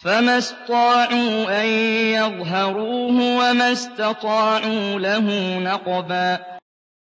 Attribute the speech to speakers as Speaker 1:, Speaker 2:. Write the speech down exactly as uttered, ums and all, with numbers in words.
Speaker 1: فما اسطاعوا أن يظهروه وما استطاعوا له نقبا